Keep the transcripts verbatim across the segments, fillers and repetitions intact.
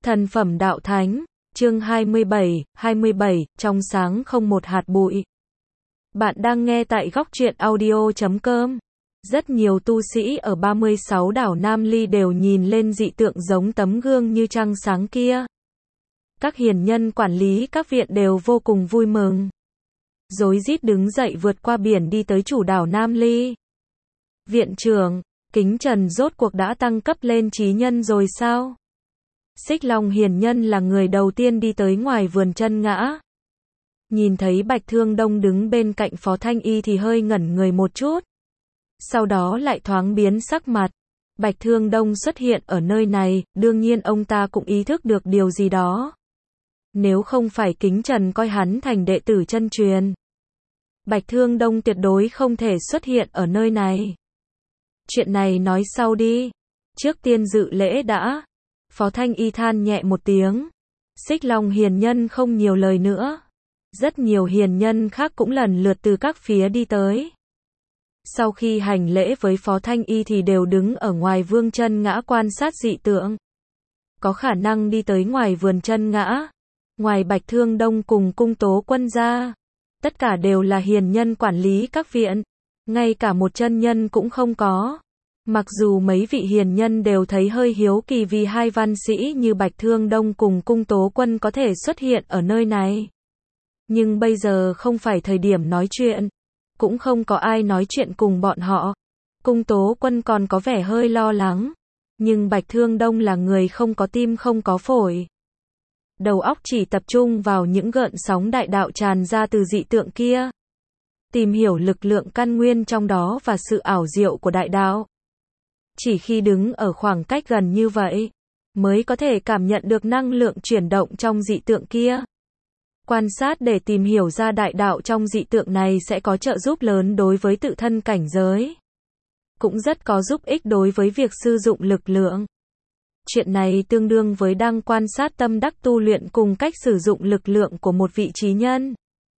Thần phẩm đạo thánh, chương hai mươi bảy, hai mươi bảy, trong sáng không một hạt bụi. Bạn đang nghe tại góc truyện audio chấm com. Rất nhiều tu sĩ ở ba mươi sáu đảo Nam Ly đều nhìn lên dị tượng giống tấm gương như trăng sáng kia. Các hiền nhân quản lý các viện đều vô cùng vui mừng. Rối rít đứng dậy vượt qua biển đi tới chủ đảo Nam Ly. Viện trưởng, Kính Trần rốt cuộc đã tăng cấp lên trí nhân rồi sao? Xích Long hiền nhân là người đầu tiên đi tới ngoài vườn chân ngã. Nhìn thấy Bạch Thương Đông đứng bên cạnh Phó Thanh Y thì hơi ngẩn người một chút. Sau đó lại thoáng biến sắc mặt. Bạch Thương Đông xuất hiện ở nơi này, đương nhiên ông ta cũng ý thức được điều gì đó. Nếu không phải Kính Trần coi hắn thành đệ tử chân truyền, Bạch Thương Đông tuyệt đối không thể xuất hiện ở nơi này. Chuyện này nói sau đi. Trước tiên dự lễ đã. Phó Thanh Y than nhẹ một tiếng. Xích Long hiền nhân không nhiều lời nữa. Rất nhiều hiền nhân khác cũng lần lượt từ các phía đi tới. Sau khi hành lễ với Phó Thanh Y thì đều đứng ở ngoài vương chân ngã quan sát dị tượng. Có khả năng đi tới ngoài vườn chân ngã. Ngoài Bạch Thương Đông cùng Cung Tố Quân ra, tất cả đều là hiền nhân quản lý các viện. Ngay cả một chân nhân cũng không có. Mặc dù mấy vị hiền nhân đều thấy hơi hiếu kỳ vì hai văn sĩ như Bạch Thương Đông cùng Cung Tố Quân có thể xuất hiện ở nơi này. Nhưng bây giờ không phải thời điểm nói chuyện. Cũng không có ai nói chuyện cùng bọn họ. Cung Tố Quân còn có vẻ hơi lo lắng. Nhưng Bạch Thương Đông là người không có tim không có phổi. Đầu óc chỉ tập trung vào những gợn sóng đại đạo tràn ra từ dị tượng kia. Tìm hiểu lực lượng căn nguyên trong đó và sự ảo diệu của đại đạo. Chỉ khi đứng ở khoảng cách gần như vậy, mới có thể cảm nhận được năng lượng chuyển động trong dị tượng kia. Quan sát để tìm hiểu ra đại đạo trong dị tượng này sẽ có trợ giúp lớn đối với tự thân cảnh giới. Cũng rất có giúp ích đối với việc sử dụng lực lượng. Chuyện này tương đương với đang quan sát tâm đắc tu luyện cùng cách sử dụng lực lượng của một vị trí nhân.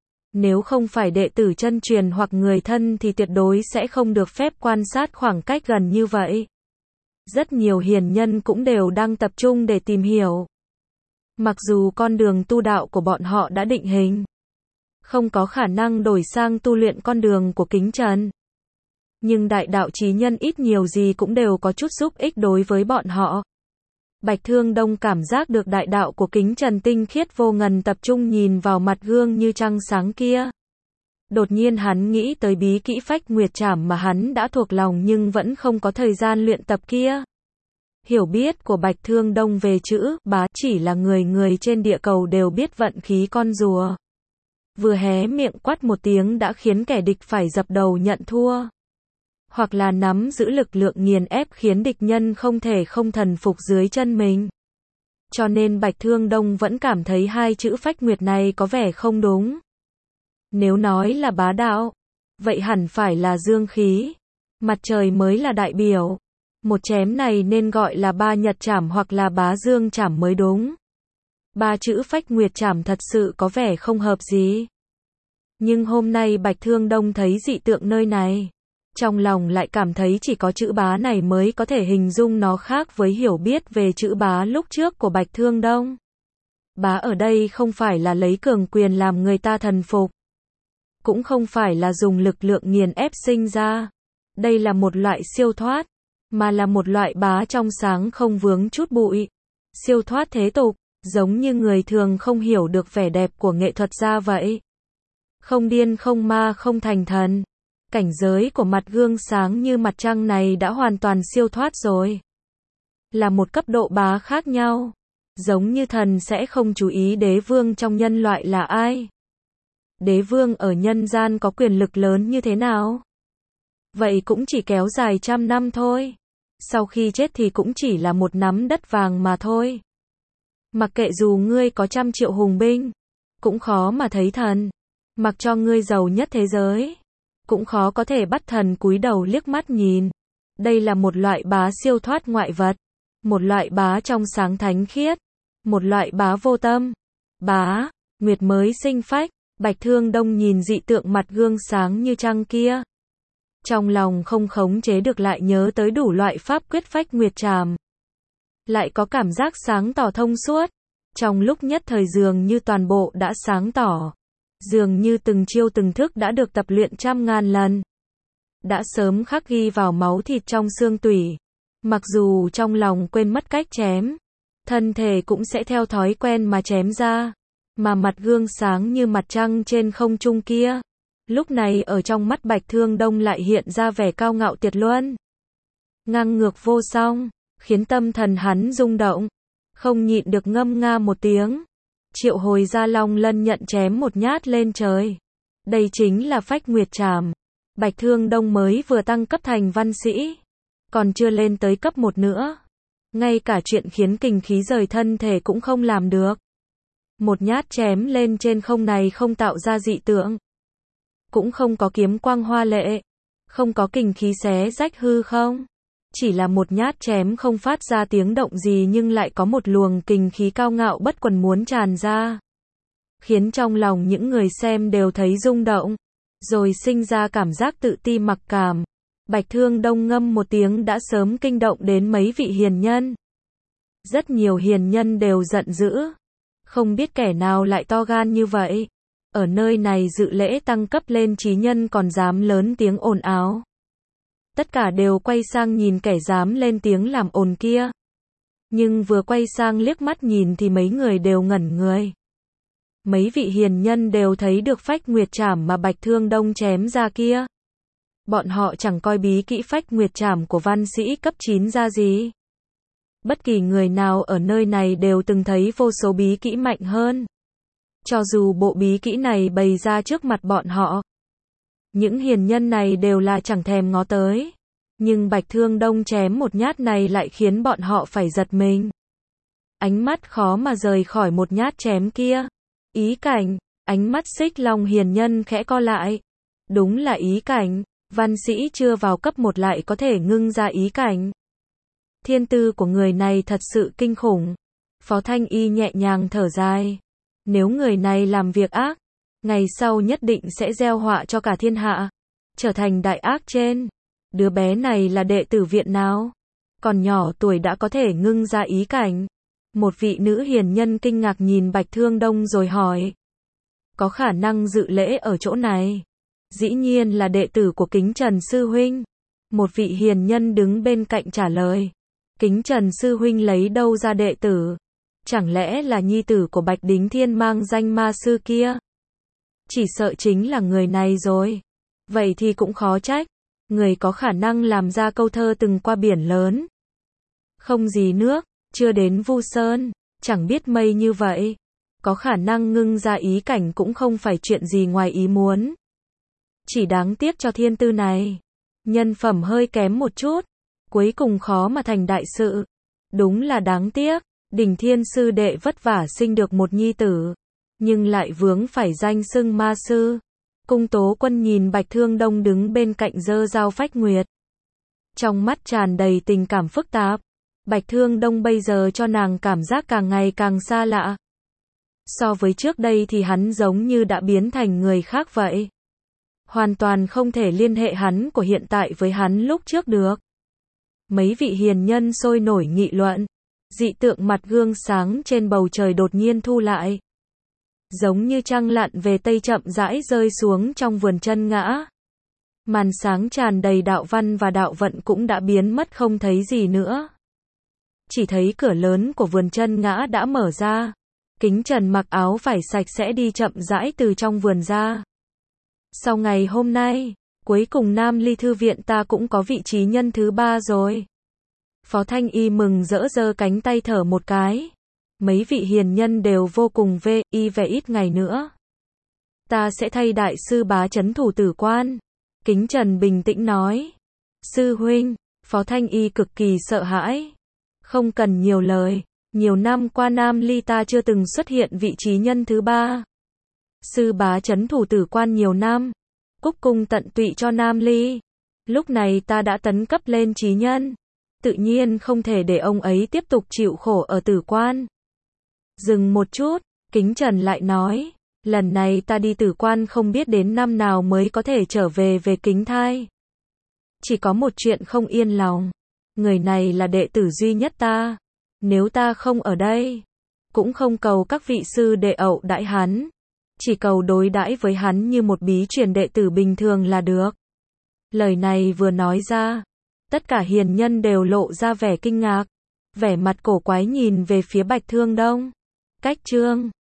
Nếu không phải đệ tử chân truyền hoặc người thân thì tuyệt đối sẽ không được phép quan sát khoảng cách gần như vậy. Rất nhiều hiền nhân cũng đều đang tập trung để tìm hiểu. Mặc dù con đường tu đạo của bọn họ đã định hình, không có khả năng đổi sang tu luyện con đường của Kính Trần. Nhưng đại đạo chí nhân ít nhiều gì cũng đều có chút giúp ích đối với bọn họ. Bạch Thương Đông cảm giác được đại đạo của Kính Trần tinh khiết vô ngần tập trung nhìn vào mặt gương như trăng sáng kia. Đột nhiên hắn nghĩ tới bí kỹ Phách Nguyệt Trảm mà hắn đã thuộc lòng nhưng vẫn không có thời gian luyện tập kia. Hiểu biết của Bạch Thương Đông về chữ bá chỉ là người người trên địa cầu đều biết vận khí con rùa. Vừa hé miệng quát một tiếng đã khiến kẻ địch phải dập đầu nhận thua. Hoặc là nắm giữ lực lượng nghiền ép khiến địch nhân không thể không thần phục dưới chân mình. Cho nên Bạch Thương Đông vẫn cảm thấy hai chữ Phách Nguyệt này có vẻ không đúng. Nếu nói là bá đạo, vậy hẳn phải là dương khí. Mặt trời mới là đại biểu. Một chém này nên gọi là ba nhật trảm hoặc là bá dương trảm mới đúng. Ba chữ Phách Nguyệt Trảm thật sự có vẻ không hợp gì. Nhưng hôm nay Bạch Thương Đông thấy dị tượng nơi này. Trong lòng lại cảm thấy chỉ có chữ bá này mới có thể hình dung nó khác với hiểu biết về chữ bá lúc trước của Bạch Thương Đông. Bá ở đây không phải là lấy cường quyền làm người ta thần phục. Cũng không phải là dùng lực lượng nghiền ép sinh ra. Đây là một loại siêu thoát. Mà là một loại bá trong sáng không vướng chút bụi. Siêu thoát thế tục. Giống như người thường không hiểu được vẻ đẹp của nghệ thuật ra vậy. Không điên không ma không thành thần. Cảnh giới của mặt gương sáng như mặt trăng này đã hoàn toàn siêu thoát rồi. Là một cấp độ bá khác nhau. Giống như thần sẽ không chú ý đế vương trong nhân loại là ai. Đế vương ở nhân gian có quyền lực lớn như thế nào? Vậy cũng chỉ kéo dài trăm năm thôi. Sau khi chết thì cũng chỉ là một nắm đất vàng mà thôi. Mặc kệ dù ngươi có trăm triệu hùng binh, cũng khó mà thấy thần. Mặc cho ngươi giàu nhất thế giới, cũng khó có thể bắt thần cúi đầu liếc mắt nhìn. Đây là một loại bá siêu thoát ngoại vật. Một loại bá trong sáng thánh khiết. Một loại bá vô tâm. Bá, nguyệt mới sinh phách. Bạch Thương Đông nhìn dị tượng mặt gương sáng như trăng kia. Trong lòng không khống chế được lại nhớ tới đủ loại pháp quyết Phách Nguyệt Trảm. lại có cảm giác sáng tỏ thông suốt. Trong lúc nhất thời dường như toàn bộ đã sáng tỏ. Dường như từng chiêu từng thức đã được tập luyện trăm ngàn lần. Đã sớm khắc ghi vào máu thịt trong xương tủy. Mặc dù trong lòng quên mất cách chém, thân thể cũng sẽ theo thói quen mà chém ra. Mà mặt gương sáng như mặt trăng trên không trung kia, lúc này ở trong mắt Bạch Thương Đông lại hiện ra vẻ cao ngạo tuyệt luân. Ngang ngược vô song, khiến tâm thần hắn rung động. Không nhịn được ngâm nga một tiếng. Triệu hồi ra Long Lân nhận chém một nhát lên trời. Đây chính là phách nguyệt trảm. Bạch Thương Đông mới vừa tăng cấp thành văn sĩ. Còn chưa lên tới cấp một nữa. Ngay cả chuyện khiến kình khí rời thân thể cũng không làm được. Một nhát chém lên trên không này không tạo ra dị tượng. Cũng không có kiếm quang hoa lệ. Không có kình khí xé rách hư không. Chỉ là một nhát chém không phát ra tiếng động gì nhưng lại có một luồng kình khí cao ngạo bất quần muốn tràn ra. Khiến trong lòng những người xem đều thấy rung động. Rồi sinh ra cảm giác tự ti mặc cảm. Bạch Thương Đông ngâm một tiếng đã sớm kinh động đến mấy vị hiền nhân. Rất nhiều hiền nhân đều giận dữ. Không biết kẻ nào lại to gan như vậy. Ở nơi này dự lễ tăng cấp lên chí nhân còn dám lớn tiếng ồn ào. Tất cả đều quay sang nhìn kẻ dám lên tiếng làm ồn kia. Nhưng vừa quay sang liếc mắt nhìn thì mấy người đều ngẩn người. Mấy vị hiền nhân đều thấy được phách nguyệt trảm mà Bạch Thương Đông chém ra kia. Bọn họ chẳng coi bí kỹ phách nguyệt trảm của văn sĩ cấp chín ra gì. Bất kỳ người nào ở nơi này đều từng thấy vô số bí kỹ mạnh hơn. Cho dù bộ bí kỹ này bày ra trước mặt bọn họ, những hiền nhân này đều là chẳng thèm ngó tới. Nhưng Bạch Thương Đông chém một nhát này lại khiến bọn họ phải giật mình. Ánh mắt khó mà rời khỏi một nhát chém kia. Ý cảnh, ánh mắt Xích Long hiền nhân khẽ co lại. Đúng là ý cảnh, văn sĩ chưa vào cấp một lại có thể ngưng ra ý cảnh. Thiên tư của người này thật sự kinh khủng. Phó Thanh Y nhẹ nhàng thở dài. Nếu người này làm việc ác, ngày sau nhất định sẽ gieo họa cho cả thiên hạ, trở thành đại ác trên. Đứa bé này là đệ tử viện nào? Còn nhỏ tuổi đã có thể ngưng ra ý cảnh. Một vị nữ hiền nhân kinh ngạc nhìn Bạch Thương Đông rồi hỏi. Có khả năng dự lễ ở chỗ này? Dĩ nhiên là đệ tử của Kính Trần Sư Huynh. Một vị hiền nhân đứng bên cạnh trả lời. Kính Trần Sư Huynh lấy đâu ra đệ tử? Chẳng lẽ là nhi tử của Bạch Đính Thiên mang danh ma sư kia? Chỉ sợ chính là người này rồi. Vậy thì cũng khó trách. Người có khả năng làm ra câu thơ từng qua biển lớn. Không gì nước, chưa đến Vu Sơn, chẳng biết mây như vậy. Có khả năng ngưng ra ý cảnh cũng không phải chuyện gì ngoài ý muốn. Chỉ đáng tiếc cho thiên tư này. Nhân phẩm hơi kém một chút. Cuối cùng khó mà thành đại sự. Đúng là đáng tiếc. Đỉnh Thiên sư đệ vất vả sinh được một nhi tử. Nhưng lại vướng phải danh xưng ma sư. Cung Tố Quân nhìn Bạch Thương Đông đứng bên cạnh giơ dao phách nguyệt. Trong mắt tràn đầy tình cảm phức tạp. Bạch Thương Đông bây giờ cho nàng cảm giác càng ngày càng xa lạ. So với trước đây thì hắn giống như đã biến thành người khác vậy. Hoàn toàn không thể liên hệ hắn của hiện tại với hắn lúc trước được. Mấy vị hiền nhân sôi nổi nghị luận. Dị tượng mặt gương sáng trên bầu trời đột nhiên thu lại. Giống như trăng lặn về tây chậm rãi rơi xuống trong vườn chân ngã. Màn sáng tràn đầy đạo văn và đạo vận cũng đã biến mất không thấy gì nữa. Chỉ thấy cửa lớn của vườn chân ngã đã mở ra. Kính Trần mặc áo vải sạch sẽ đi chậm rãi từ trong vườn ra. Sau ngày hôm nay, cuối cùng Nam Ly Thư viện ta cũng có vị trí nhân thứ ba rồi. Phó Thanh Y mừng rỡ giơ cánh tay thở một cái. Mấy vị hiền nhân đều vô cùng vê, y về ít ngày nữa. Ta sẽ thay đại sư bá trấn thủ Tử Quan. Kính Trần bình tĩnh nói. Sư huynh, Phó Thanh Y cực kỳ sợ hãi. Không cần nhiều lời, nhiều năm qua Nam Ly ta chưa từng xuất hiện vị trí nhân thứ ba. Sư bá trấn thủ Tử Quan nhiều năm, cúc cung tận tụy cho Nam Ly. Lúc này ta đã tấn cấp lên trí nhân. Tự nhiên không thể để ông ấy tiếp tục chịu khổ ở Tử Quan. Dừng một chút, Kính Trần lại nói, lần này ta đi Tử Quan không biết đến năm nào mới có thể trở về về Kính Thai. Chỉ có một chuyện không yên lòng, người này là đệ tử duy nhất ta. Nếu ta không ở đây, cũng không cầu các vị sư đệ ậu đãi hắn, chỉ cầu đối đãi với hắn như một bí truyền đệ tử bình thường là được. Lời này vừa nói ra, tất cả hiền nhân đều lộ ra vẻ kinh ngạc, vẻ mặt cổ quái nhìn về phía Bạch Thương Đông. Cách Trương